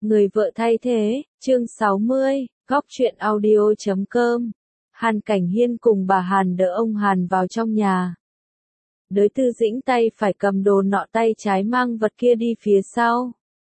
Người vợ thay thế, chương 60, góc truyện audio.com. Hàn Cảnh Hiên cùng bà Hàn đỡ ông Hàn vào trong nhà. Đới Tư Dĩnh tay phải cầm đồ nọ, tay trái mang vật kia đi phía sau.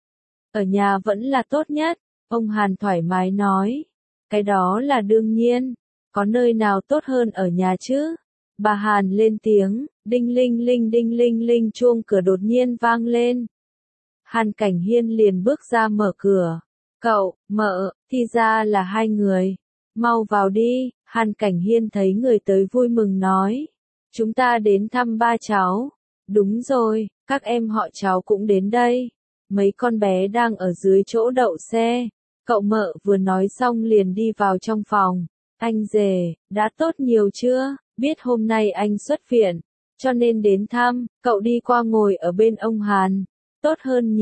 Ở nhà vẫn là tốt nhất, ông Hàn thoải mái nói. Cái đó là đương nhiên, có nơi nào tốt hơn ở nhà chứ? Bà Hàn lên tiếng, đinh linh linh đinh linh linh, chuông cửa đột nhiên vang lên. Hàn Cảnh Hiên liền bước ra mở cửa. Cậu, mợ, thì ra là hai người. Mau vào đi, Hàn Cảnh Hiên thấy người tới vui mừng nói. Chúng ta đến thăm ba cháu. Đúng rồi, các em họ cháu cũng đến đây. Mấy con bé đang ở dưới chỗ đậu xe. Cậu mợ vừa nói xong liền đi vào trong phòng. Anh rể, đã tốt nhiều chưa? Biết hôm nay anh xuất viện, cho nên đến thăm. Cậu đi qua ngồi ở bên ông Hàn. Tốt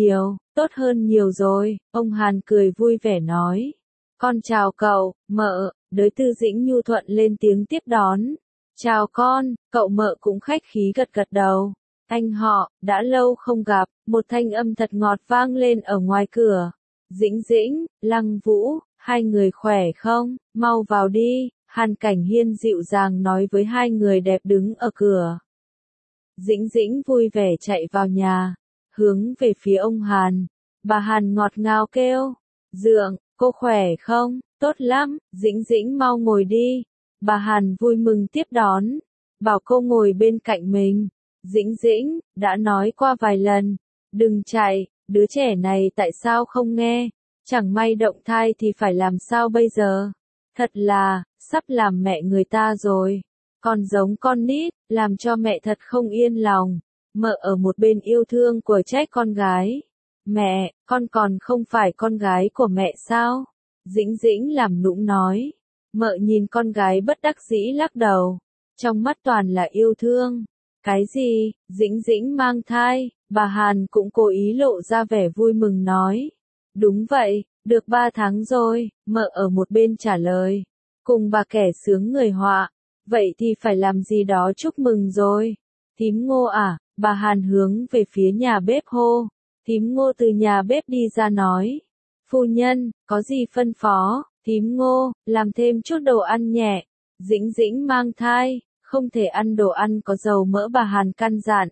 hơn nhiều rồi, ông Hàn cười vui vẻ nói. Con chào cậu, mợ, Đới Tư Dĩnh nhu thuận lên tiếng tiếp đón. Chào con, cậu mợ cũng khách khí gật gật đầu. Anh họ, đã lâu không gặp, một thanh âm thật ngọt vang lên ở ngoài cửa. Dĩnh Dĩnh, Lăng Vũ, hai người khỏe không, mau vào đi, Hàn Cảnh Hiên dịu dàng nói với hai người đẹp đứng ở cửa. Dĩnh Dĩnh vui vẻ chạy vào nhà, hướng về phía ông Hàn. Bà Hàn ngọt ngào kêu, Dượng, cô khỏe không? Tốt lắm, Dĩnh Dĩnh mau ngồi đi. Bà Hàn vui mừng tiếp đón, bảo cô ngồi bên cạnh mình. Dĩnh Dĩnh, đã nói qua vài lần, đừng chạy, đứa trẻ này tại sao không nghe? Chẳng may động thai thì phải làm sao bây giờ? Thật là, sắp làm mẹ người ta rồi. Còn giống con nít, làm cho mẹ thật không yên lòng. Mợ ở một bên yêu thương của trách con gái. Mẹ, con còn không phải con gái của mẹ sao? Dĩnh Dĩnh làm nũng nói. Mợ nhìn con gái bất đắc dĩ lắc đầu. Trong mắt toàn là yêu thương. Cái gì? Dĩnh Dĩnh mang thai? Bà Hàn cũng cố ý lộ ra vẻ vui mừng nói. Đúng vậy, được 3 tháng rồi, mợ ở một bên trả lời. Cùng bà kẻ sướng người họa. Vậy thì phải làm gì đó chúc mừng rồi. Thím Ngô à? Bà Hàn hướng về phía nhà bếp hô. Thím Ngô từ nhà bếp đi ra nói. Phu nhân, có gì phân phó? Thím Ngô, làm thêm chút đồ ăn nhẹ. Dĩnh Dĩnh mang thai, không thể ăn đồ ăn có dầu mỡ, bà Hàn căn dặn.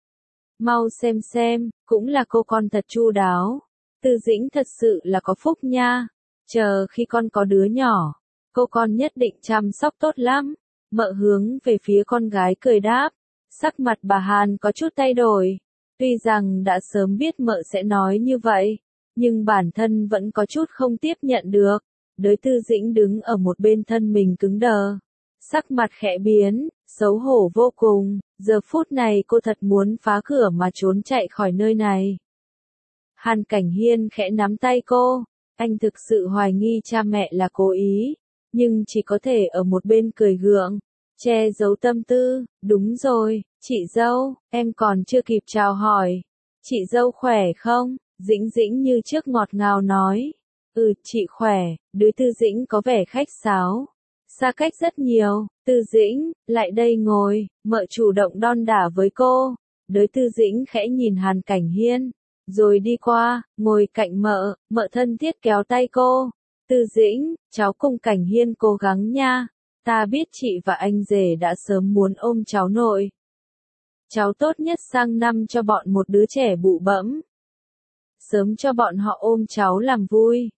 Mau xem, cũng là cô con thật chu đáo. Tư Dĩnh thật sự là có phúc nha. Chờ khi con có đứa nhỏ, cô con nhất định chăm sóc tốt lắm. Mợ hướng về phía con gái cười đáp. Sắc mặt bà Hàn có chút thay đổi. Tuy rằng đã sớm biết mợ sẽ nói như vậy, nhưng bản thân vẫn có chút không tiếp nhận được. Đới Tư Dĩnh đứng ở một bên, thân mình cứng đờ. Sắc mặt khẽ biến, xấu hổ vô cùng. Giờ phút này cô thật muốn phá cửa mà trốn chạy khỏi nơi này. Hàn Cảnh Hiên khẽ nắm tay cô. Anh thực sự hoài nghi cha mẹ là cố ý, nhưng chỉ có thể ở một bên cười gượng, che giấu tâm tư. Đúng rồi, chị dâu, em còn chưa kịp chào hỏi. Chị dâu khỏe không? Dĩnh Dĩnh như trước ngọt ngào nói. Chị khỏe. Đới Tư Dĩnh có vẻ khách sáo. Xa cách rất nhiều. Tư Dĩnh, lại đây ngồi. Mợ chủ động đon đả với cô. Đới Tư Dĩnh khẽ nhìn Hàn Cảnh Hiên, rồi đi qua, ngồi cạnh mợ. Mợ thân thiết kéo tay cô. Tư Dĩnh, cháu cùng Cảnh Hiên cố gắng nha. Ta biết chị và anh rể đã sớm muốn ôm cháu nội. Cháu tốt nhất sang năm cho bọn một đứa trẻ bụ bẫm. Sớm cho bọn họ ôm cháu làm vui.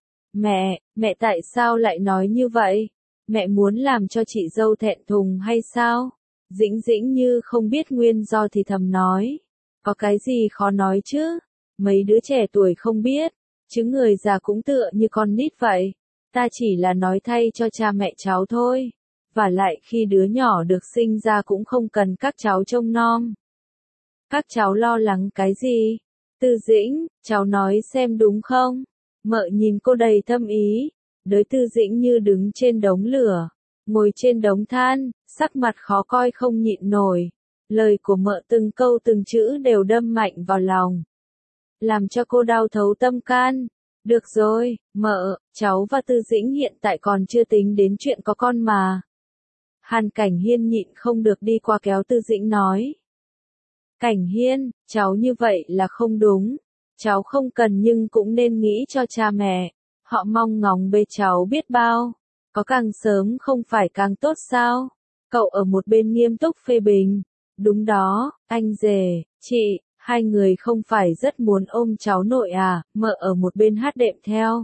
Mẹ tại sao lại nói như vậy? Mẹ muốn làm cho chị dâu thẹn thùng hay sao? Dĩnh Dĩnh như không biết nguyên do thì thầm nói. Có cái gì khó nói chứ? Mấy đứa trẻ tuổi không biết, chứ người già cũng tựa như con nít vậy. Ta chỉ là nói thay cho cha mẹ cháu thôi. Và lại khi đứa nhỏ được sinh ra cũng không cần các cháu trông nom. Các cháu lo lắng cái gì? Tư Dĩnh, cháu nói xem đúng không? Mợ nhìn cô đầy thâm ý. Đới Tư Dĩnh như đứng trên đống lửa, ngồi trên đống than, sắc mặt khó coi không nhịn nổi. Lời của mợ từng câu từng chữ đều đâm mạnh vào lòng, làm cho cô đau thấu tâm can. Được rồi, mợ, cháu và Tư Dĩnh hiện tại còn chưa tính đến chuyện có con mà. Hàn Cảnh Hiên nhịn không được đi qua kéo Tư Dĩnh nói. Cảnh Hiên, cháu như vậy là không đúng. Cháu không cần nhưng cũng nên nghĩ cho cha mẹ. Họ mong ngóng bế cháu biết bao. Có càng sớm không phải càng tốt sao? Cậu ở một bên nghiêm túc phê bình. Đúng đó, anh rể, chị, hai người không phải rất muốn ôm cháu nội à, mợ ở một bên hát đệm theo.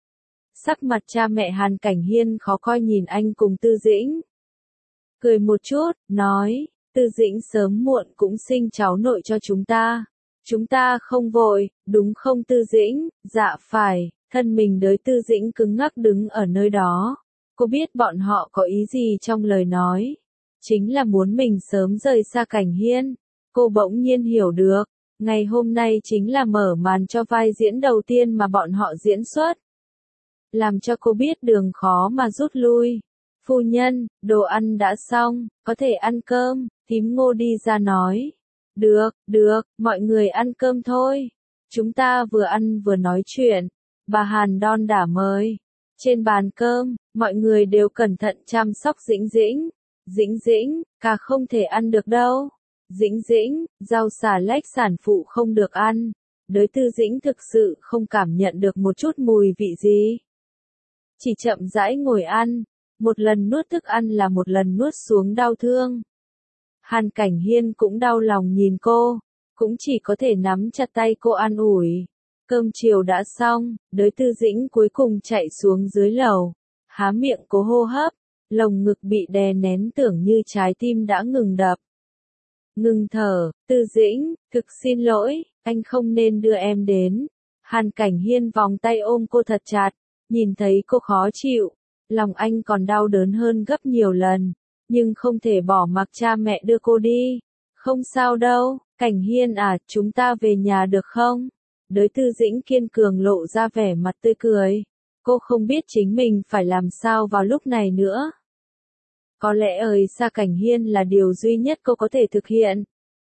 Sắc mặt cha mẹ Hàn Cảnh Hiên khó coi nhìn anh cùng Tư Dĩnh. Cười một chút, nói, Tư Dĩnh sớm muộn cũng sinh cháu nội cho chúng ta. Chúng ta không vội, đúng không Tư Dĩnh? Dạ phải, thân mình đới Tư Dĩnh cứng ngắc đứng ở nơi đó. Cô biết bọn họ có ý gì trong lời nói. Chính là muốn mình sớm rời xa Cảnh Hiên. Cô bỗng nhiên hiểu được, ngày hôm nay chính là mở màn cho vai diễn đầu tiên mà bọn họ diễn xuất. Làm cho cô biết đường khó mà rút lui. Phu nhân, đồ ăn đã xong, có thể ăn cơm, thím Ngô đi ra nói. Được, mọi người ăn cơm thôi. Chúng ta vừa ăn vừa nói chuyện. Bà Hàn đon đả mời. Trên bàn cơm, mọi người đều cẩn thận chăm sóc Dĩnh Dĩnh. Dĩnh Dĩnh, cả không thể ăn được đâu. Dĩnh Dĩnh, rau xà lách sản phụ không được ăn. Đới Tư Dĩnh thực sự không cảm nhận được một chút mùi vị gì. Chỉ chậm rãi ngồi ăn. Một lần nuốt thức ăn là một lần nuốt xuống đau thương. Hàn Cảnh Hiên cũng đau lòng nhìn cô, cũng chỉ có thể nắm chặt tay cô an ủi. Cơm chiều đã xong, đới Tư Dĩnh cuối cùng chạy xuống dưới lầu, há miệng cố hô hấp, lồng ngực bị đè nén tưởng như trái tim đã ngừng đập. Ngừng thở, Tư Dĩnh, thực xin lỗi, anh không nên đưa em đến. Hàn Cảnh Hiên vòng tay ôm cô thật chặt, nhìn thấy cô khó chịu, lòng anh còn đau đớn hơn gấp nhiều lần. Nhưng không thể bỏ mặc cha mẹ đưa cô đi. Không sao đâu, Cảnh Hiên à, chúng ta về nhà được không? Đới Tư Dĩnh kiên cường lộ ra vẻ mặt tươi cười. Cô không biết chính mình phải làm sao vào lúc này nữa. Có lẽ rời xa Cảnh Hiên là điều duy nhất cô có thể thực hiện.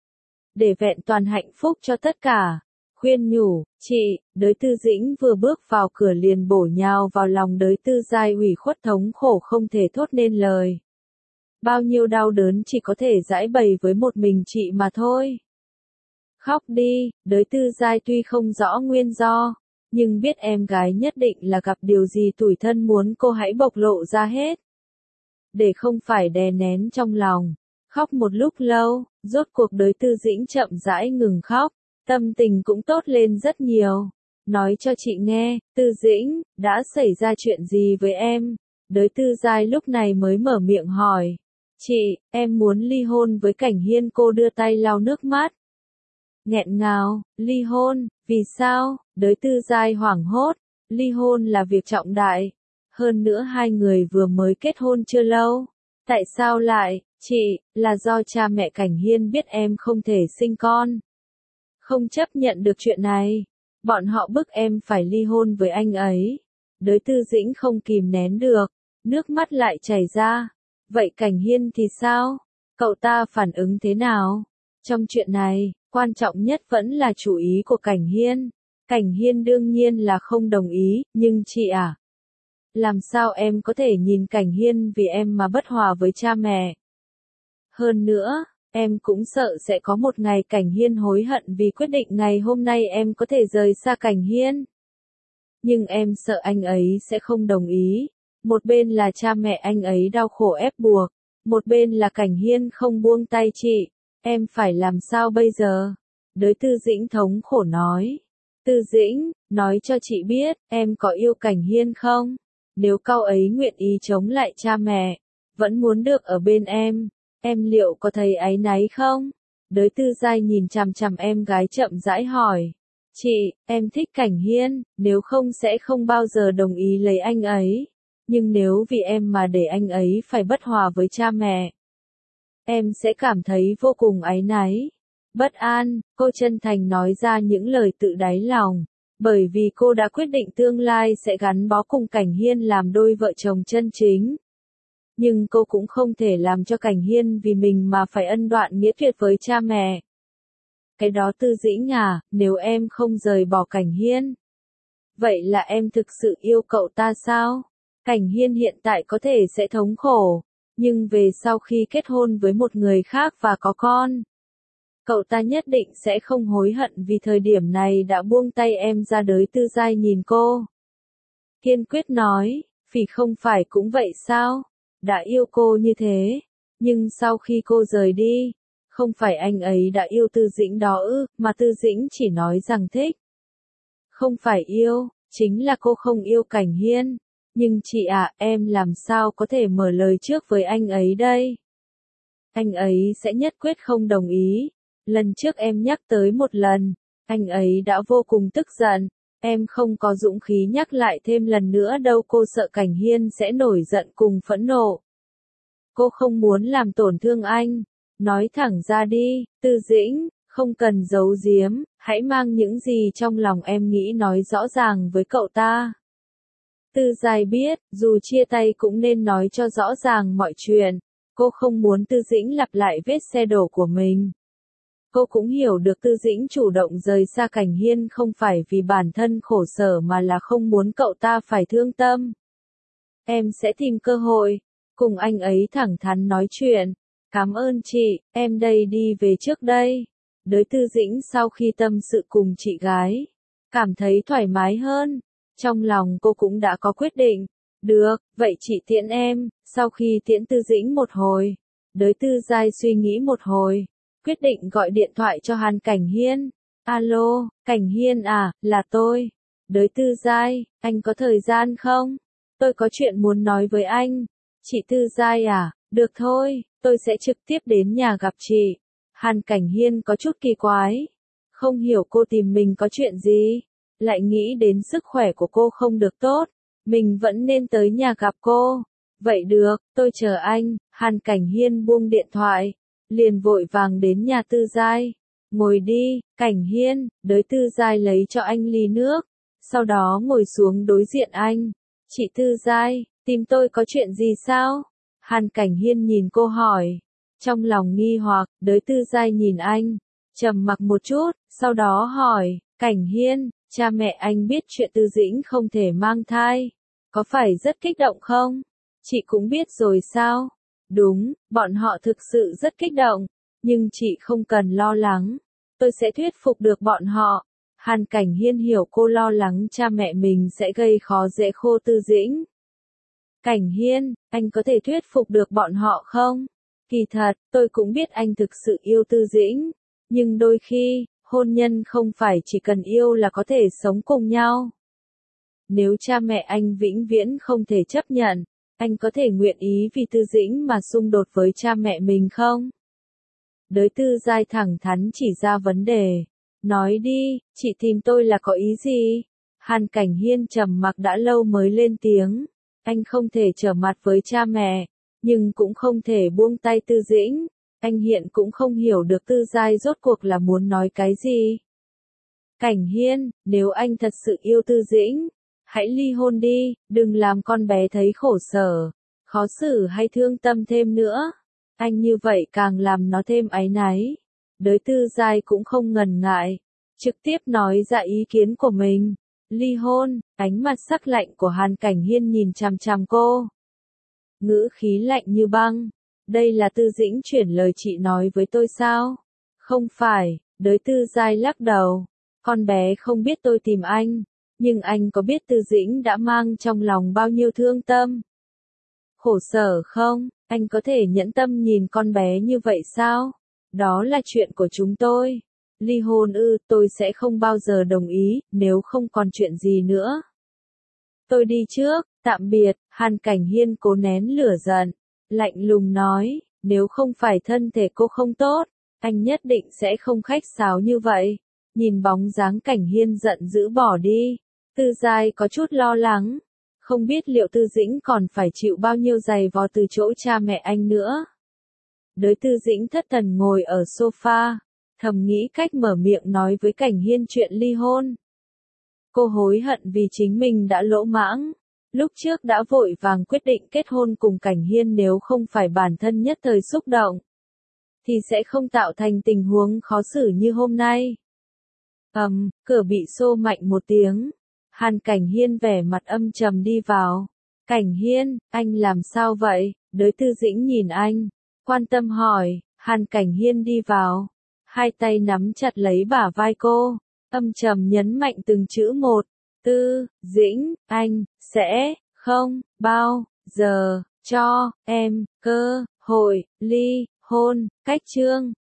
Để vẹn toàn hạnh phúc cho tất cả. Khuyên nhủ, chị, đới Tư Dĩnh vừa bước vào cửa liền bổ nhào vào lòng đới Tư Giai ủy khuất thống khổ không thể thốt nên lời. Bao nhiêu đau đớn chỉ có thể giải bày với một mình chị mà thôi. Khóc đi, đới Tư Giai tuy không rõ nguyên do, nhưng biết em gái nhất định là gặp điều gì tủi thân muốn cô hãy bộc lộ ra hết. Để không phải đè nén trong lòng, khóc một lúc lâu, rốt cuộc đới Tư Dĩnh chậm rãi ngừng khóc, tâm tình cũng tốt lên rất nhiều. Nói cho chị nghe, Tư Dĩnh, đã xảy ra chuyện gì với em? Đới Tư Giai lúc này mới mở miệng hỏi. Chị, em muốn ly hôn với Cảnh Hiên. Cô đưa tay lau nước mắt. Nghẹn ngào, ly hôn, vì sao? Đới Tư Giai hoảng hốt, ly hôn là việc trọng đại. Hơn nữa hai người vừa mới kết hôn chưa lâu. Tại sao lại, chị, là do cha mẹ Cảnh Hiên biết em không thể sinh con. Không chấp nhận được chuyện này. Bọn họ bức em phải ly hôn với anh ấy. Đới Tư Dĩnh không kìm nén được, nước mắt lại chảy ra. Vậy Cảnh Hiên thì sao? Cậu ta phản ứng thế nào? Trong chuyện này, quan trọng nhất vẫn là chủ ý của Cảnh Hiên. Cảnh Hiên đương nhiên là không đồng ý, nhưng chị à? Làm sao em có thể nhìn Cảnh Hiên vì em mà bất hòa với cha mẹ? Hơn nữa, em cũng sợ sẽ có một ngày Cảnh Hiên hối hận vì quyết định ngày hôm nay em có thể rời xa Cảnh Hiên. Nhưng em sợ anh ấy sẽ không đồng ý. Một bên là cha mẹ anh ấy đau khổ ép buộc, một bên là Cảnh Hiên không buông tay chị. Em phải làm sao bây giờ? Đới Tư Dĩnh thống khổ nói. Tư Dĩnh, nói cho chị biết, em có yêu Cảnh Hiên không? Nếu cậu ấy nguyện ý chống lại cha mẹ, vẫn muốn được ở bên em liệu có thấy áy náy không? Đới Tư Giai nhìn chằm chằm em gái chậm rãi hỏi. Chị, em thích Cảnh Hiên, nếu không sẽ không bao giờ đồng ý lấy anh ấy. Nhưng nếu vì em mà để anh ấy phải bất hòa với cha mẹ, em sẽ cảm thấy vô cùng áy náy. Bất an, cô chân thành nói ra những lời tự đáy lòng. Bởi vì cô đã quyết định tương lai sẽ gắn bó cùng Cảnh Hiên làm đôi vợ chồng chân chính. Nhưng cô cũng không thể làm cho Cảnh Hiên vì mình mà phải ân đoạn nghĩa tuyệt với cha mẹ. Cái đó Tư Dĩnh à, nếu em không rời bỏ Cảnh Hiên, vậy là em thực sự yêu cậu ta sao? Cảnh Hiên hiện tại có thể sẽ thống khổ, nhưng về sau khi kết hôn với một người khác và có con, Cậu ta nhất định sẽ không hối hận vì thời điểm này đã buông tay em ra. Đới Tư Giai nhìn cô. Kiên quyết nói, Phỉ không phải cũng vậy sao? Đã yêu cô như thế. Nhưng sau khi cô rời đi, không phải anh ấy đã yêu Tư Dĩnh đó ư, mà Tư Dĩnh chỉ nói rằng thích. Không phải yêu, chính là cô không yêu Cảnh Hiên. Nhưng chị ạ, em làm sao có thể mở lời trước với anh ấy đây? Anh ấy sẽ nhất quyết không đồng ý. Lần trước em nhắc tới một lần, anh ấy đã vô cùng tức giận. Em không có dũng khí nhắc lại thêm lần nữa đâu, cô sợ Cảnh Hiên sẽ nổi giận cùng phẫn nộ. Cô không muốn làm tổn thương anh. Nói thẳng ra đi, Tư Dĩnh, không cần giấu giếm, hãy mang những gì trong lòng em nghĩ nói rõ ràng với cậu ta. Tư Giai biết, dù chia tay cũng nên nói cho rõ ràng mọi chuyện. Cô không muốn Tư Dĩnh lặp lại vết xe đổ của mình. Cô cũng hiểu được Tư Dĩnh chủ động rời xa Cảnh Hiên không phải vì bản thân khổ sở mà là không muốn cậu ta phải thương tâm. Em sẽ tìm cơ hội, cùng anh ấy thẳng thắn nói chuyện. Cảm ơn chị, em đây đi về trước đây. Đới Tư Dĩnh sau khi tâm sự cùng chị gái, cảm thấy thoải mái hơn. Trong lòng cô cũng đã có quyết định. Được, vậy chị tiễn em. Sau khi tiễn Tư Dĩnh một hồi, Đới Tư Giai suy nghĩ một hồi, quyết định gọi điện thoại cho Hàn Cảnh Hiên. Alo, Cảnh Hiên à, là tôi. Đới Tư Giai, anh có thời gian không? Tôi có chuyện muốn nói với anh. Chị Tư Giai à, được thôi, tôi sẽ trực tiếp đến nhà gặp chị. Hàn Cảnh Hiên có chút kỳ quái. Không hiểu cô tìm mình có chuyện gì. Lại nghĩ đến sức khỏe của cô không được tốt. Mình vẫn nên tới nhà gặp cô. Vậy được, tôi chờ anh. Hàn Cảnh Hiên buông điện thoại, liền vội vàng đến nhà Tư Giai. Ngồi đi, Cảnh Hiên. Đới Tư Giai lấy cho anh ly nước, sau đó ngồi xuống đối diện anh. Chị Tư Giai, tìm tôi có chuyện gì sao? Hàn Cảnh Hiên nhìn cô hỏi. Trong lòng nghi hoặc, Đới Tư Giai nhìn anh, trầm mặc một chút, sau đó hỏi, Cảnh Hiên, cha mẹ anh biết chuyện Tư Dĩnh không thể mang thai. Có phải rất kích động không? Chị cũng biết rồi sao? Đúng, bọn họ thực sự rất kích động. Nhưng chị không cần lo lắng. Tôi sẽ thuyết phục được bọn họ. Hàn Cảnh Hiên hiểu cô lo lắng cha mẹ mình sẽ gây khó dễ khô Tư Dĩnh. Cảnh Hiên, anh có thể thuyết phục được bọn họ không? Kỳ thật, tôi cũng biết anh thực sự yêu Tư Dĩnh. Nhưng đôi khi, hôn nhân không phải chỉ cần yêu là có thể sống cùng nhau. Nếu cha mẹ anh vĩnh viễn không thể chấp nhận, anh có thể nguyện ý vì Tư Dĩnh mà xung đột với cha mẹ mình không? Đới Tư Giai thẳng thắn chỉ ra vấn đề. Nói đi, chị tìm tôi là có ý gì? Hàn Cảnh Hiên trầm mặc đã lâu mới lên tiếng. Anh không thể trở mặt với cha mẹ, nhưng cũng không thể buông tay Tư Dĩnh. Anh hiện cũng không hiểu được Tư Giai rốt cuộc là muốn nói cái gì. Cảnh Hiên, nếu anh thật sự yêu Tư Dĩnh, hãy ly hôn đi, đừng làm con bé thấy khổ sở, khó xử hay thương tâm thêm nữa. Anh như vậy càng làm nó thêm áy náy. Đới Tư Giai cũng không ngần ngại, trực tiếp nói ra ý kiến của mình. Ly hôn, ánh mặt sắc lạnh của Hàn Cảnh Hiên nhìn chằm chằm cô. Ngữ khí lạnh như băng. Đây là Tư Dĩnh chuyển lời chị nói với tôi sao? Không phải, Đới Tư Giai lắc đầu. Con bé không biết tôi tìm anh, nhưng anh có biết Tư Dĩnh đã mang trong lòng bao nhiêu thương tâm? Khổ sở không? Anh có thể nhẫn tâm nhìn con bé như vậy sao? Đó là chuyện của chúng tôi. Ly hôn ư, tôi sẽ không bao giờ đồng ý, nếu không còn chuyện gì nữa. Tôi đi trước, tạm biệt. Hàn Cảnh Hiên cố nén lửa giận, lạnh lùng nói, nếu không phải thân thể cô không tốt, anh nhất định sẽ không khách sáo như vậy. Nhìn bóng dáng Cảnh Hiên giận dữ bỏ đi, Tư Giai có chút lo lắng. Không biết liệu Tư Dĩnh còn phải chịu bao nhiêu giày vò từ chỗ cha mẹ anh nữa. Đới Tư Dĩnh thất thần ngồi ở sofa, thầm nghĩ cách mở miệng nói với Cảnh Hiên chuyện ly hôn. Cô hối hận vì chính mình đã lỗ mãng. Lúc trước đã vội vàng quyết định kết hôn cùng Cảnh Hiên, nếu không phải bản thân nhất thời xúc động, thì sẽ không tạo thành tình huống khó xử như hôm nay. Cửa bị xô mạnh một tiếng. Hàn Cảnh Hiên vẻ mặt âm trầm đi vào. Cảnh Hiên, anh làm sao vậy? Đới Tư Dĩnh nhìn anh, quan tâm hỏi. Hàn Cảnh Hiên đi vào. hai tay nắm chặt lấy bả vai cô, âm trầm nhấn mạnh từng chữ một. Tư Dĩnh, anh sẽ không bao giờ cho em cơ hội ly hôn. Cách chương